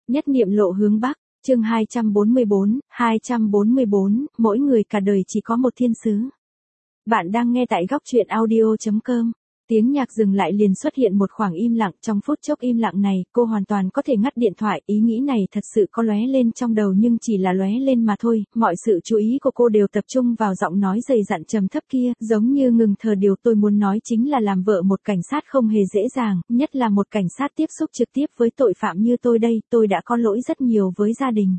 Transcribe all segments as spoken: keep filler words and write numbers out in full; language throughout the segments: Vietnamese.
Nhất niệm lộ hướng Bắc, chương hai trăm bốn mươi bốn, hai trăm bốn mươi bốn, mỗi người cả đời chỉ có một thiên sứ. Bạn đang nghe tại góc truyện audio chấm com. Tiếng nhạc dừng lại liền xuất hiện một khoảng im lặng, trong phút chốc im lặng này, cô hoàn toàn có thể ngắt điện thoại, ý nghĩ này thật sự có lóe lên trong đầu nhưng chỉ là lóe lên mà thôi, mọi sự chú ý của cô đều tập trung vào giọng nói dày dặn trầm thấp kia, giống như ngừng thở. Điều tôi muốn nói chính là làm vợ một cảnh sát không hề dễ dàng, nhất là một cảnh sát tiếp xúc trực tiếp với tội phạm như tôi đây, tôi đã có lỗi rất nhiều với gia đình.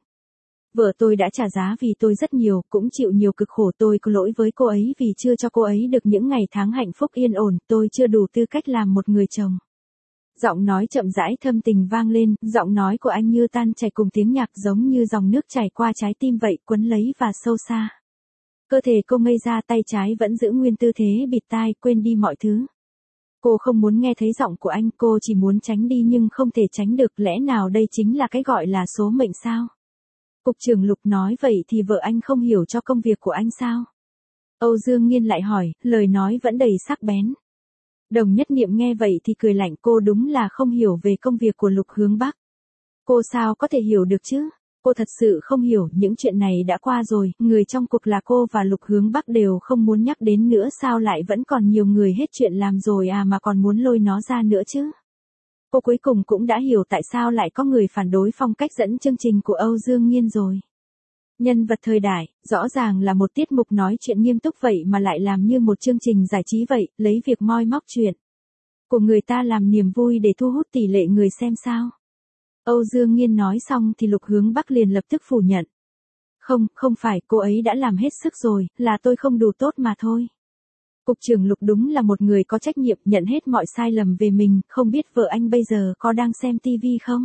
Vợ tôi đã trả giá vì tôi rất nhiều, cũng chịu nhiều cực khổ. Tôi có lỗi với cô ấy vì chưa cho cô ấy được những ngày tháng hạnh phúc yên ổn, tôi chưa đủ tư cách làm một người chồng. Giọng nói chậm rãi thâm tình vang lên, giọng nói của anh như tan chảy cùng tiếng nhạc, giống như dòng nước chảy qua trái tim vậy, quấn lấy và sâu xa. Cơ thể cô ngây ra, tay trái vẫn giữ nguyên tư thế bịt tai, quên đi mọi thứ. Cô không muốn nghe thấy giọng của anh, cô chỉ muốn tránh đi nhưng không thể tránh được, lẽ nào đây chính là cái gọi là số mệnh sao? Cục trưởng Lục nói vậy thì vợ anh không hiểu cho công việc của anh sao? Âu Dương Nghiên lại hỏi, lời nói vẫn đầy sắc bén. Đồng Nhất Niệm nghe vậy thì cười lạnh, cô đúng là không hiểu về công việc của Lục Hướng Bắc. Cô sao có thể hiểu được chứ? Cô thật sự không hiểu, những chuyện này đã qua rồi, người trong cuộc là cô và Lục Hướng Bắc đều không muốn nhắc đến nữa, sao lại vẫn còn nhiều người hết chuyện làm rồi à mà còn muốn lôi nó ra nữa chứ? Cô cuối cùng cũng đã hiểu tại sao lại có người phản đối phong cách dẫn chương trình của Âu Dương Nghiên rồi. Nhân vật thời đại, rõ ràng là một tiết mục nói chuyện nghiêm túc vậy mà lại làm như một chương trình giải trí vậy, lấy việc moi móc chuyện của người ta làm niềm vui để thu hút tỷ lệ người xem sao. Âu Dương Nghiên nói xong thì Lục Hướng Bắc liền lập tức phủ nhận. Không, không phải, cô ấy đã làm hết sức rồi, là tôi không đủ tốt mà thôi. Cục trưởng Lục đúng là một người có trách nhiệm, nhận hết mọi sai lầm về mình, không biết vợ anh bây giờ có đang xem tivi không?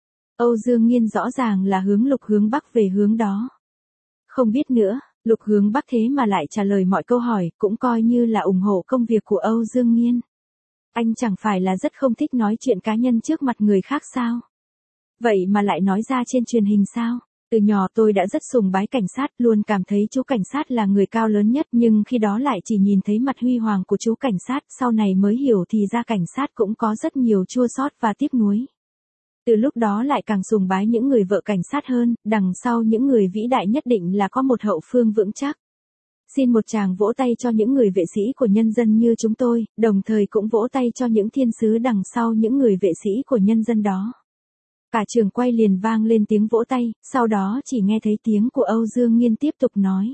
Âu Dương Nghiên rõ ràng là hướng Lục Hướng Bắc về hướng đó. Không biết nữa, Lục Hướng Bắc thế mà lại trả lời mọi câu hỏi, cũng coi như là ủng hộ công việc của Âu Dương Nghiên. Anh chẳng phải là rất không thích nói chuyện cá nhân trước mặt người khác sao? Vậy mà lại nói ra trên truyền hình sao? Từ nhỏ tôi đã rất sùng bái cảnh sát, luôn cảm thấy chú cảnh sát là người cao lớn nhất, nhưng khi đó lại chỉ nhìn thấy mặt huy hoàng của chú cảnh sát, sau này mới hiểu thì ra cảnh sát cũng có rất nhiều chua xót và tiếc nuối. Từ lúc đó lại càng sùng bái những người vợ cảnh sát hơn, đằng sau những người vĩ đại nhất định là có một hậu phương vững chắc. Xin một tràng vỗ tay cho những người vệ sĩ của nhân dân như chúng tôi, đồng thời cũng vỗ tay cho những thiên sứ đằng sau những người vệ sĩ của nhân dân đó. Cả trường quay liền vang lên tiếng vỗ tay, sau đó chỉ nghe thấy tiếng của Âu Dương Nghiên tiếp tục nói.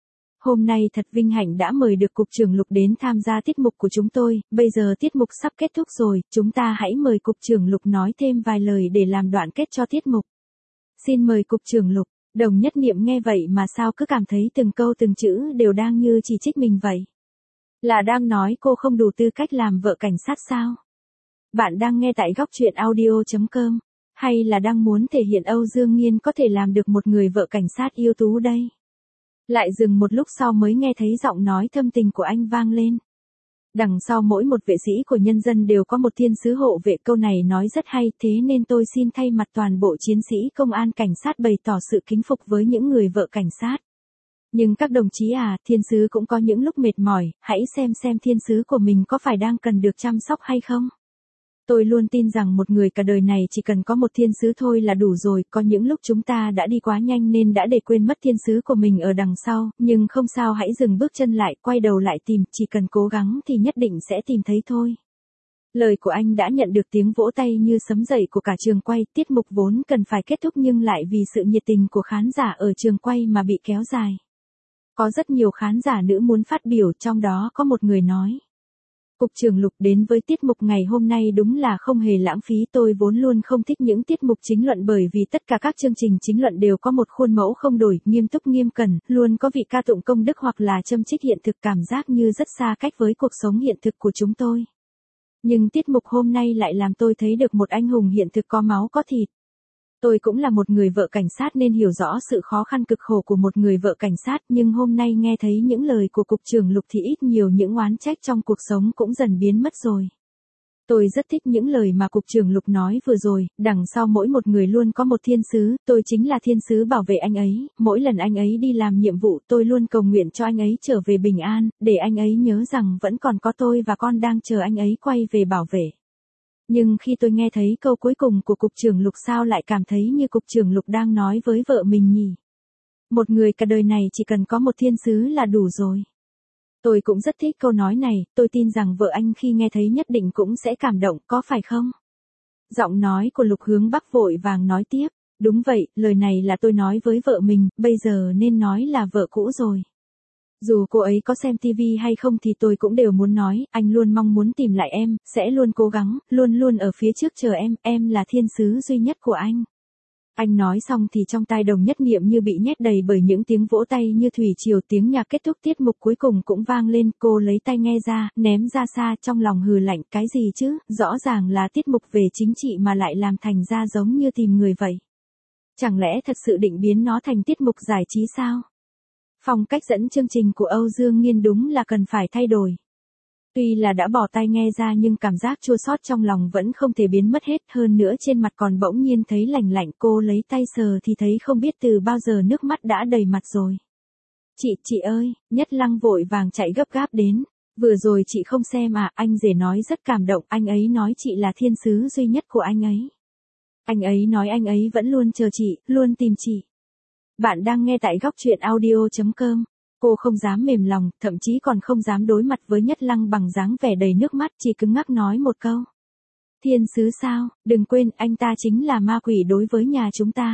Hôm nay thật vinh hạnh đã mời được Cục trưởng Lục đến tham gia tiết mục của chúng tôi, bây giờ tiết mục sắp kết thúc rồi, chúng ta hãy mời Cục trưởng Lục nói thêm vài lời để làm đoạn kết cho tiết mục. Xin mời Cục trưởng Lục. Đồng Nhất Niệm nghe vậy mà sao cứ cảm thấy từng câu từng chữ đều đang như chỉ trích mình vậy. Là đang nói cô không đủ tư cách làm vợ cảnh sát sao? Bạn đang nghe tại góc truyện audio chấm com. Hay là đang muốn thể hiện Âu Dương Nghiên có thể làm được một người vợ cảnh sát ưu tú đây? Lại dừng một lúc sau mới nghe thấy giọng nói thâm tình của anh vang lên. Đằng sau mỗi một vệ sĩ của nhân dân đều có một thiên sứ hộ vệ, câu này nói rất hay, thế nên tôi xin thay mặt toàn bộ chiến sĩ công an cảnh sát bày tỏ sự kính phục với những người vợ cảnh sát. Nhưng các đồng chí à, thiên sứ cũng có những lúc mệt mỏi, hãy xem xem thiên sứ của mình có phải đang cần được chăm sóc hay không? Tôi luôn tin rằng một người cả đời này chỉ cần có một thiên sứ thôi là đủ rồi, có những lúc chúng ta đã đi quá nhanh nên đã để quên mất thiên sứ của mình ở đằng sau, nhưng không sao, hãy dừng bước chân lại, quay đầu lại tìm, chỉ cần cố gắng thì nhất định sẽ tìm thấy thôi. Lời của anh đã nhận được tiếng vỗ tay như sấm dậy của cả trường quay, tiết mục vốn cần phải kết thúc nhưng lại vì sự nhiệt tình của khán giả ở trường quay mà bị kéo dài. Có rất nhiều khán giả nữ muốn phát biểu, trong đó có một người nói. Cục trưởng Lục đến với tiết mục ngày hôm nay đúng là không hề lãng phí, tôi vốn luôn không thích những tiết mục chính luận bởi vì tất cả các chương trình chính luận đều có một khuôn mẫu không đổi, nghiêm túc nghiêm cẩn, luôn có vị ca tụng công đức hoặc là châm chích hiện thực, cảm giác như rất xa cách với cuộc sống hiện thực của chúng tôi. Nhưng tiết mục hôm nay lại làm tôi thấy được một anh hùng hiện thực có máu có thịt. Tôi cũng là một người vợ cảnh sát nên hiểu rõ sự khó khăn cực khổ của một người vợ cảnh sát, nhưng hôm nay nghe thấy những lời của Cục trưởng Lục thì ít nhiều những oán trách trong cuộc sống cũng dần biến mất rồi. Tôi rất thích những lời mà Cục trưởng Lục nói vừa rồi, đằng sau mỗi một người luôn có một thiên sứ, tôi chính là thiên sứ bảo vệ anh ấy, mỗi lần anh ấy đi làm nhiệm vụ tôi luôn cầu nguyện cho anh ấy trở về bình an, để anh ấy nhớ rằng vẫn còn có tôi và con đang chờ anh ấy quay về bảo vệ. Nhưng khi tôi nghe thấy câu cuối cùng của cục trưởng Lục sao lại cảm thấy như cục trưởng Lục đang nói với vợ mình nhỉ? Một người cả đời này chỉ cần có một thiên sứ là đủ rồi. Tôi cũng rất thích câu nói này, tôi tin rằng vợ anh khi nghe thấy nhất định cũng sẽ cảm động, có phải không? Giọng nói của Lục Hướng Bắc vội vàng nói tiếp, đúng vậy, lời này là tôi nói với vợ mình, bây giờ nên nói là vợ cũ rồi. Dù cô ấy có xem tivi hay không thì tôi cũng đều muốn nói, anh luôn mong muốn tìm lại em, sẽ luôn cố gắng, luôn luôn ở phía trước chờ em, em là thiên sứ duy nhất của anh. Anh nói xong thì trong tai Đồng Nhất Niệm như bị nhét đầy bởi những tiếng vỗ tay như thủy triều, tiếng nhạc kết thúc tiết mục cuối cùng cũng vang lên, cô lấy tai nghe ra, ném ra xa, trong lòng hừ lạnh, cái gì chứ, rõ ràng là tiết mục về chính trị mà lại làm thành ra giống như tìm người vậy. Chẳng lẽ thật sự định biến nó thành tiết mục giải trí sao? Phong cách dẫn chương trình của Âu Dương Nghiên đúng là cần phải thay đổi. Tuy là đã bỏ tai nghe ra nhưng cảm giác chua xót trong lòng vẫn không thể biến mất hết, hơn nữa trên mặt còn bỗng nhiên thấy lạnh lạnh, cô lấy tay sờ thì thấy không biết từ bao giờ nước mắt đã đầy mặt rồi. Chị, chị ơi, Nhất Lăng vội vàng chạy gấp gáp đến, vừa rồi chị không xem à, anh rể nói rất cảm động, anh ấy nói chị là thiên sứ duy nhất của anh ấy. Anh ấy nói anh ấy vẫn luôn chờ chị, luôn tìm chị. Bạn đang nghe tại góc truyện audio chấm com. Cô không dám mềm lòng, thậm chí còn không dám đối mặt với Nhất Lăng bằng dáng vẻ đầy nước mắt, chỉ cứng ngắc nói một câu. Thiên sứ sao, đừng quên, anh ta chính là ma quỷ đối với nhà chúng ta.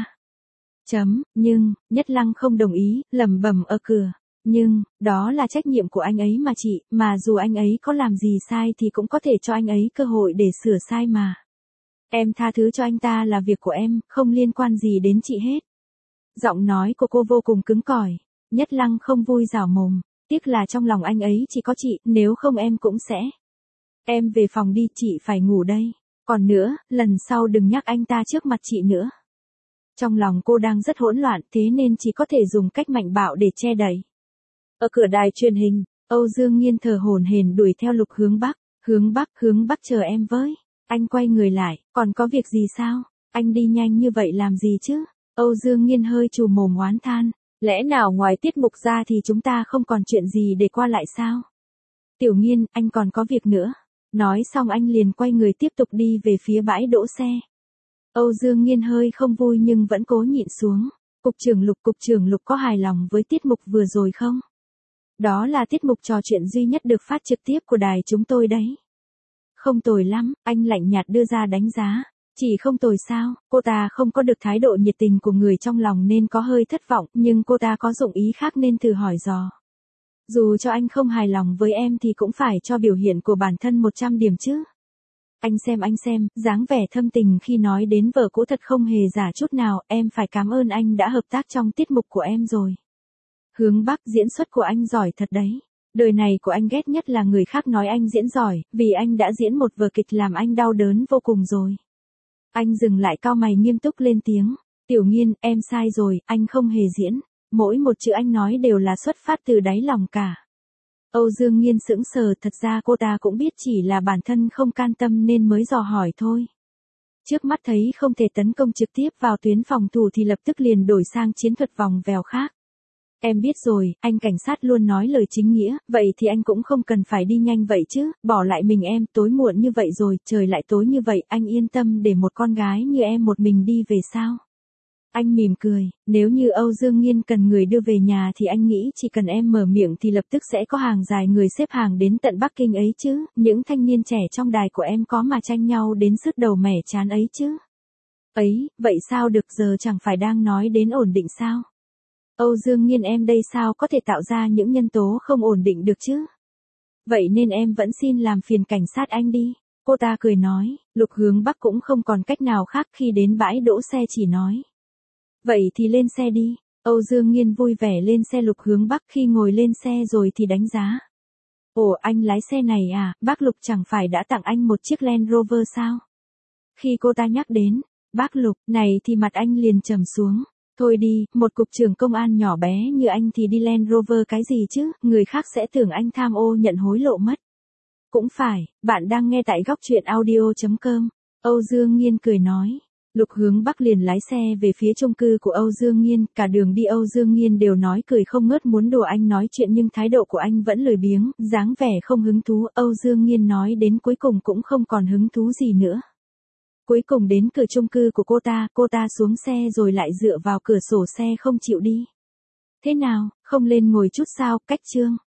Chấm, nhưng, Nhất Lăng không đồng ý, lẩm bẩm ở cửa. Nhưng, đó là trách nhiệm của anh ấy mà chị, mà dù anh ấy có làm gì sai thì cũng có thể cho anh ấy cơ hội để sửa sai mà. Em tha thứ cho anh ta là việc của em, không liên quan gì đến chị hết. Giọng nói của cô vô cùng cứng cỏi. Nhất Lăng không vui rảo mồm, tiếc là trong lòng anh ấy chỉ có chị, nếu không em cũng sẽ. Em về phòng đi, chị phải ngủ đây. Còn nữa, lần sau đừng nhắc anh ta trước mặt chị nữa. Trong lòng cô đang rất hỗn loạn, thế nên chỉ có thể dùng cách mạnh bạo để che đậy. Ở cửa đài truyền hình, Âu Dương Nghiên thở hổn hển đuổi theo Lục Hướng Bắc. Hướng Bắc, Hướng Bắc chờ em với. Anh quay người lại, còn có việc gì sao? Anh đi nhanh như vậy làm gì chứ? Âu Dương Nghiên hơi trù mồm oán than. Lẽ nào ngoài tiết mục ra thì chúng ta không còn chuyện gì để qua lại sao? Tiểu Nghiên, anh còn có việc nữa. Nói xong anh liền quay người tiếp tục đi về phía bãi đỗ xe. Âu Dương Nghiên hơi không vui nhưng vẫn cố nhịn xuống. Cục trưởng Lục, cục trưởng Lục có hài lòng với tiết mục vừa rồi không? Đó là tiết mục trò chuyện duy nhất được phát trực tiếp của đài chúng tôi đấy. Không tồi lắm, anh lạnh nhạt đưa ra đánh giá. Chỉ không tồi sao, cô ta không có được thái độ nhiệt tình của người trong lòng nên có hơi thất vọng, nhưng cô ta có dụng ý khác nên thử hỏi dò. Dù cho anh không hài lòng với em thì cũng phải cho biểu hiện của bản thân một trăm điểm chứ. Anh xem anh xem, dáng vẻ thâm tình khi nói đến vợ cũ thật không hề giả chút nào, em phải cảm ơn anh đã hợp tác trong tiết mục của em rồi. Hướng Bắc, diễn xuất của anh giỏi thật đấy. Đời này của anh ghét nhất là người khác nói anh diễn giỏi, vì anh đã diễn một vở kịch làm anh đau đớn vô cùng rồi. Anh dừng lại cau mày nghiêm túc lên tiếng. Tiểu Nghiên, em sai rồi, anh không hề diễn. Mỗi một chữ anh nói đều là xuất phát từ đáy lòng cả. Âu Dương Nghiên sững sờ, thật ra cô ta cũng biết chỉ là bản thân không can tâm nên mới dò hỏi thôi. Trước mắt thấy không thể tấn công trực tiếp vào tuyến phòng thủ thì lập tức liền đổi sang chiến thuật vòng vèo khác. Em biết rồi, anh cảnh sát luôn nói lời chính nghĩa, vậy thì anh cũng không cần phải đi nhanh vậy chứ, bỏ lại mình em, tối muộn như vậy rồi, trời lại tối như vậy, anh yên tâm để một con gái như em một mình đi về sao? Anh mỉm cười, nếu như Âu Dương Nghiên cần người đưa về nhà thì anh nghĩ chỉ cần em mở miệng thì lập tức sẽ có hàng dài người xếp hàng đến tận Bắc Kinh ấy chứ, những thanh niên trẻ trong đài của em có mà tranh nhau đến sứt đầu mẻ chán ấy chứ. Ấy, vậy sao được, giờ chẳng phải đang nói đến ổn định sao? Âu Dương Nghiên, em đây sao có thể tạo ra những nhân tố không ổn định được chứ? Vậy nên em vẫn xin làm phiền cảnh sát anh đi. Cô ta cười nói, Lục Hướng Bắc cũng không còn cách nào khác khi đến bãi đỗ xe chỉ nói. Vậy thì lên xe đi. Âu Dương Nghiên vui vẻ lên xe Lục Hướng Bắc, khi ngồi lên xe rồi thì đánh giá. Ồ, anh lái xe này à, bác Lục chẳng phải đã tặng anh một chiếc Land Rover sao? Khi cô ta nhắc đến, bác Lục, này thì mặt anh liền trầm xuống. Thôi đi, một cục trưởng công an nhỏ bé như anh thì đi Land Rover cái gì chứ, người khác sẽ tưởng anh tham ô nhận hối lộ mất. Cũng phải, bạn đang nghe tại góc truyện audio chấm com. Âu Dương Nghiên cười nói. Lục Hướng Bắc liền lái xe về phía chung cư của Âu Dương Nghiên, cả đường đi Âu Dương Nghiên đều nói cười không ngớt muốn đùa anh nói chuyện nhưng thái độ của anh vẫn lười biếng, dáng vẻ không hứng thú, Âu Dương Nghiên nói đến cuối cùng cũng không còn hứng thú gì nữa. Cuối cùng đến cửa chung cư của cô ta, cô ta xuống xe rồi lại dựa vào cửa sổ xe không chịu đi. Thế nào, không lên ngồi chút sao, cách Trương?